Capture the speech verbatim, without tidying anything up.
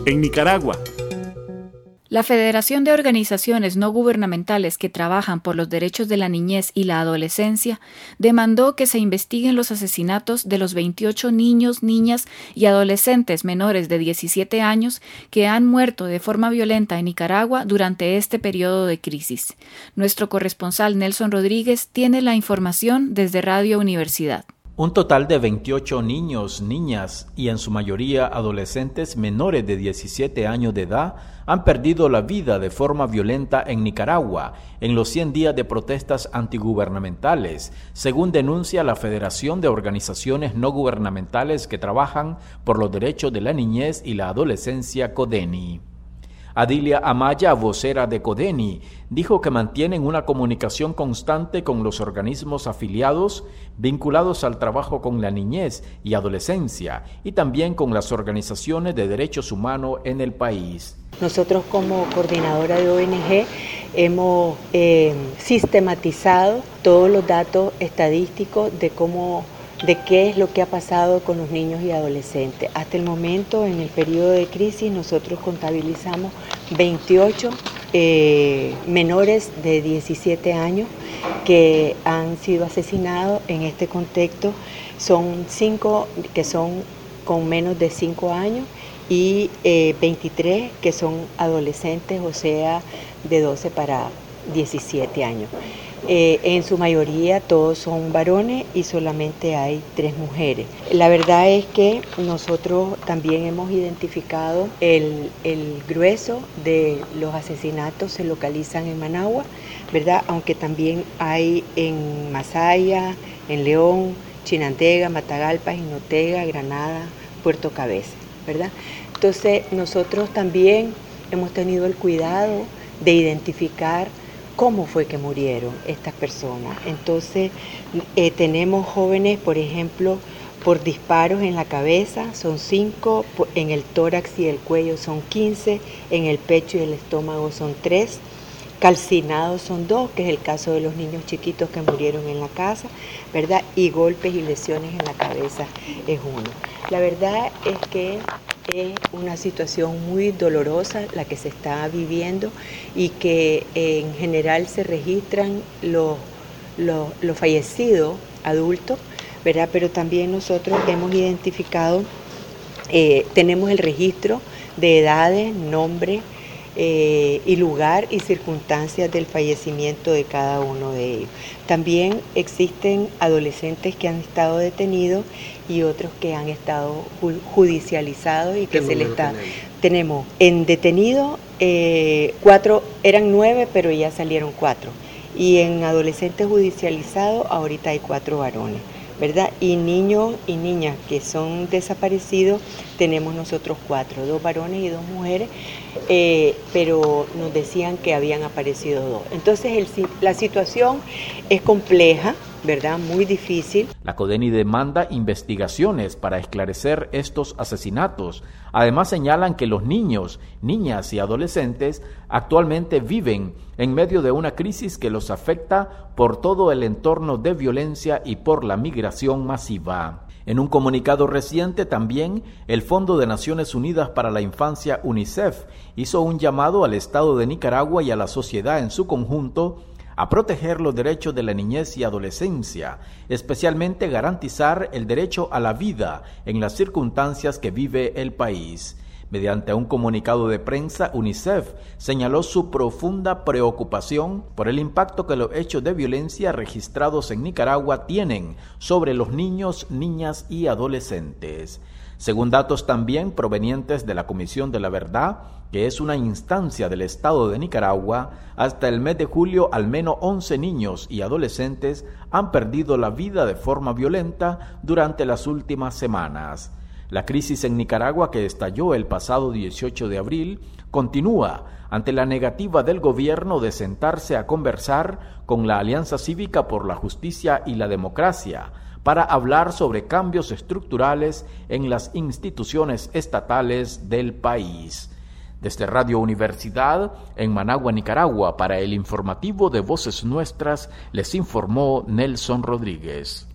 en Nicaragua. La Federación de Organizaciones No Gubernamentales que trabajan por los derechos de la niñez y la adolescencia demandó que se investiguen los asesinatos de los veintiocho niños, niñas y adolescentes menores de diecisiete años que han muerto de forma violenta en Nicaragua durante este periodo de crisis. Nuestro corresponsal Nelson Rodríguez tiene la información desde Radio Universidad. Un total de veintiocho niños, niñas y en su mayoría adolescentes menores de diecisiete años de edad han perdido la vida de forma violenta en Nicaragua en los cien días de protestas antigubernamentales, según denuncia la Federación de Organizaciones No Gubernamentales que trabajan por los derechos de la niñez y la adolescencia, CODENI. Adilia Amaya, vocera de CODENI, dijo que mantienen una comunicación constante con los organismos afiliados vinculados al trabajo con la niñez y adolescencia y también con las organizaciones de derechos humanos en el país. Nosotros como coordinadora de O N G hemos eh, sistematizado todos los datos estadísticos de cómo de qué es lo que ha pasado con los niños y adolescentes. Hasta el momento, en el periodo de crisis, nosotros contabilizamos veintiocho eh, menores de diecisiete años que han sido asesinados en este contexto. Son cinco que son con menos de cinco años y eh, veintitrés que son adolescentes, o sea, de doce para diecisiete años. Eh, en su mayoría todos son varones y solamente hay tres mujeres. La verdad es que nosotros también hemos identificado el, el grueso de los asesinatos se localizan en Managua, ¿verdad? Aunque también hay en Masaya, en León, Chinandega, Matagalpa, Jinotega, Granada, Puerto Cabeza, ¿verdad? Entonces nosotros también hemos tenido el cuidado de identificar cómo fue que murieron estas personas. Entonces eh, tenemos jóvenes, por ejemplo, por disparos en la cabeza, son cinco, en el tórax y el cuello son quince, en el pecho y el estómago son tres, calcinados son dos, que es el caso de los niños chiquitos que murieron en la casa, ¿verdad? Y golpes y lesiones en la cabeza es uno. La verdad es que es una situación muy dolorosa la que se está viviendo y que eh, en general se registran los, los, los fallecidos adultos, ¿verdad? Pero también nosotros hemos identificado, eh, tenemos el registro de edades, nombre eh, y lugar y circunstancias del fallecimiento de cada uno de ellos. También existen adolescentes que han estado detenidos y otros que han estado judicializados y que se les está... Tenemos en detenido eh, cuatro, eran nueve, pero ya salieron cuatro. Y en adolescentes judicializados ahorita hay cuatro varones, ¿verdad? Y niños y niñas que son desaparecidos tenemos nosotros cuatro, dos varones y dos mujeres, eh, pero nos decían que habían aparecido dos. Entonces el, la situación es compleja, ¿verdad? Muy difícil. La CODENI demanda investigaciones para esclarecer estos asesinatos. Además señalan que los niños, niñas y adolescentes actualmente viven en medio de una crisis que los afecta por todo el entorno de violencia y por la migración masiva. En un comunicado reciente también, el Fondo de Naciones Unidas para la Infancia, UNICEF, hizo un llamado al Estado de Nicaragua y a la sociedad en su conjunto a proteger los derechos de la niñez y adolescencia, especialmente garantizar el derecho a la vida en las circunstancias que vive el país. Mediante un comunicado de prensa, UNICEF señaló su profunda preocupación por el impacto que los hechos de violencia registrados en Nicaragua tienen sobre los niños, niñas y adolescentes. Según datos también provenientes de la Comisión de la Verdad, que es una instancia del Estado de Nicaragua, hasta el mes de julio al menos once niños y adolescentes han perdido la vida de forma violenta durante las últimas semanas. La crisis en Nicaragua, que estalló el pasado dieciocho de abril, continúa ante la negativa del gobierno de sentarse a conversar con la Alianza Cívica por la Justicia y la Democracia para hablar sobre cambios estructurales en las instituciones estatales del país. Desde Radio Universidad, en Managua, Nicaragua, para el informativo de Voces Nuestras, les informó Nelson Rodríguez.